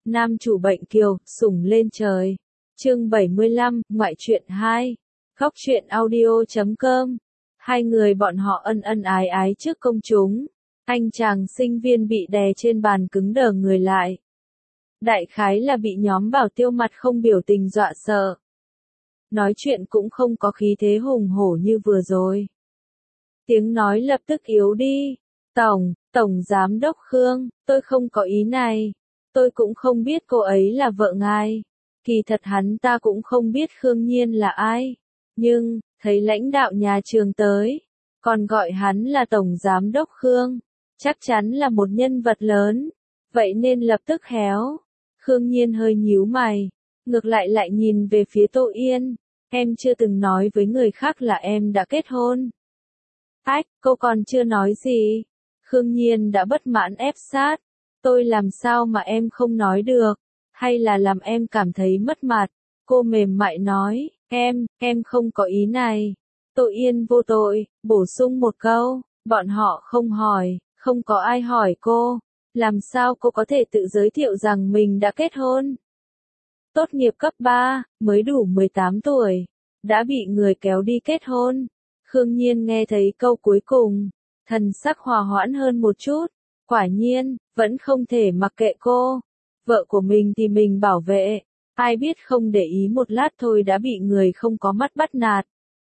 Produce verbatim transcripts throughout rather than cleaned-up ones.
Nam chủ bệnh kiều, sủng lên trời. Chương bảy mươi lăm, ngoại truyện hai. Góc truyện audio chấm com. Hai người bọn họ ân ân ái ái trước công chúng. Anh chàng sinh viên bị đè trên bàn cứng đờ người lại. Đại khái là bị nhóm Bảo Tiêu mặt không biểu tình dọa sợ. Nói chuyện cũng không có khí thế hùng hổ như vừa rồi. Tiếng nói lập tức yếu đi. Tổng, Tổng Giám đốc Khương, tôi không có ý này. Tôi cũng không biết cô ấy là vợ ngài. Kỳ thật hắn ta cũng không biết Khương Nhiên là ai. Nhưng, thấy lãnh đạo nhà trường tới, còn gọi hắn là Tổng Giám đốc Khương. Chắc chắn là một nhân vật lớn. Vậy nên lập tức héo. Khương Nhiên hơi nhíu mày. Ngược lại lại nhìn về phía Tô Yên. Em chưa từng nói với người khác là em đã kết hôn. Ách, cô còn chưa nói gì. Khương Nhiên đã bất mãn ép sát. Tôi làm sao mà em không nói được. Hay là làm em cảm thấy mất mặt. Cô mềm mại nói, em, em không có ý này. Tô Yên vô tội, bổ sung một câu, bọn họ không hỏi, không có ai hỏi cô. Làm sao cô có thể tự giới thiệu rằng mình đã kết hôn? Tốt nghiệp cấp ba, mới đủ mười tám tuổi, đã bị người kéo đi kết hôn. Khương Nhiên nghe thấy câu cuối cùng, thần sắc hòa hoãn hơn một chút. Quả nhiên, vẫn không thể mặc kệ cô. Vợ của mình thì mình bảo vệ. Ai biết không để ý một lát thôi đã bị người không có mắt bắt nạt.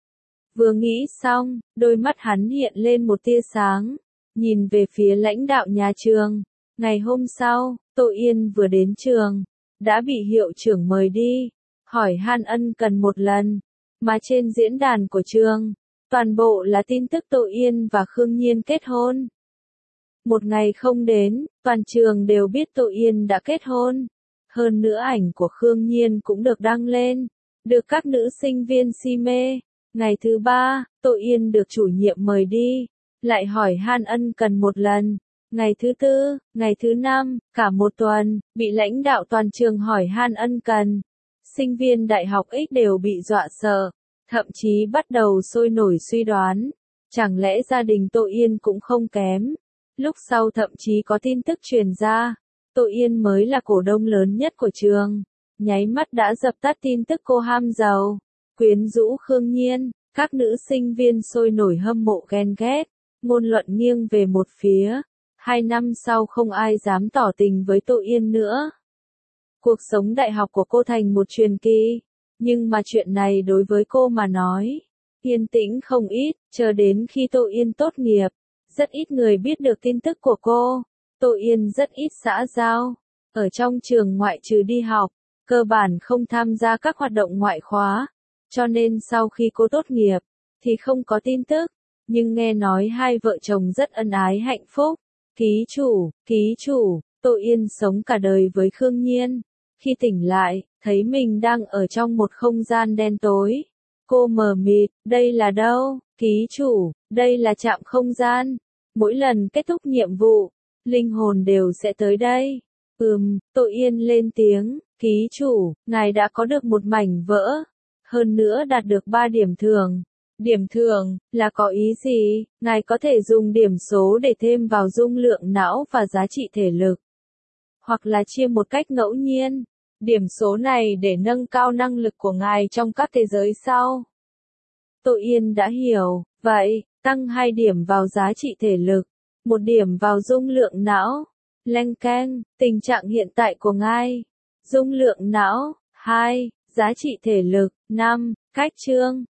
Vừa nghĩ xong, đôi mắt hắn hiện lên một tia sáng. Nhìn về phía lãnh đạo nhà trường. Ngày hôm sau, Tô Yên vừa đến trường. Đã bị hiệu trưởng mời đi. Hỏi han ân cần một lần. Mà trên diễn đàn của trường, toàn bộ là tin tức Tô Yên và Khương Nhiên kết hôn. Một ngày không đến, toàn trường đều biết Tô Yên đã kết hôn. Hơn nữa ảnh của Khương Nhiên cũng được đăng lên, được các nữ sinh viên si mê. Ngày thứ ba, Tô Yên được chủ nhiệm mời đi, lại hỏi han ân cần một lần. Ngày thứ tư, ngày thứ năm, cả một tuần, bị lãnh đạo toàn trường hỏi han ân cần. Sinh viên đại học X đều bị dọa sợ, thậm chí bắt đầu sôi nổi suy đoán. Chẳng lẽ gia đình Tô Yên cũng không kém? Lúc sau thậm chí có tin tức truyền ra, Tô Yên mới là cổ đông lớn nhất của trường. Nháy mắt đã dập tắt tin tức cô ham giàu, quyến rũ Khương Nhiên. Các nữ sinh viên sôi nổi hâm mộ ghen ghét, ngôn luận nghiêng về một phía. Hai năm sau không ai dám tỏ tình với Tô Yên nữa. Cuộc sống đại học của cô thành một truyền kỳ. Nhưng mà chuyện này đối với cô mà nói, yên tĩnh không ít, chờ đến khi Tô Yên tốt nghiệp. Rất ít người biết được tin tức của cô. Tô Yên rất ít xã giao. Ở trong trường ngoại trừ đi học, cơ bản không tham gia các hoạt động ngoại khóa. Cho nên sau khi cô tốt nghiệp, thì không có tin tức. Nhưng nghe nói hai vợ chồng rất ân ái hạnh phúc. Ký chủ, ký chủ, Tô Yên sống cả đời với Khương Nhiên. Khi tỉnh lại, thấy mình đang ở trong một không gian đen tối. Cô mờ mịt, đây là đâu? Ký chủ, đây là trạm không gian. Mỗi lần kết thúc nhiệm vụ, linh hồn đều sẽ tới đây. Ừm, Tô Yên lên tiếng, ký chủ, ngài đã có được một mảnh vỡ. Hơn nữa đạt được ba điểm thường. Điểm thường, là có ý gì? Ngài có thể dùng điểm số để thêm vào dung lượng não và giá trị thể lực. Hoặc là chia một cách ngẫu nhiên. Điểm số này để nâng cao năng lực của ngài trong các thế giới sau. Tô Yên đã hiểu, vậy, tăng hai điểm vào giá trị thể lực, một điểm vào dung lượng não. Leng keng, tình trạng hiện tại của ngài. Dung lượng não, hai, giá trị thể lực, năm, cách chương.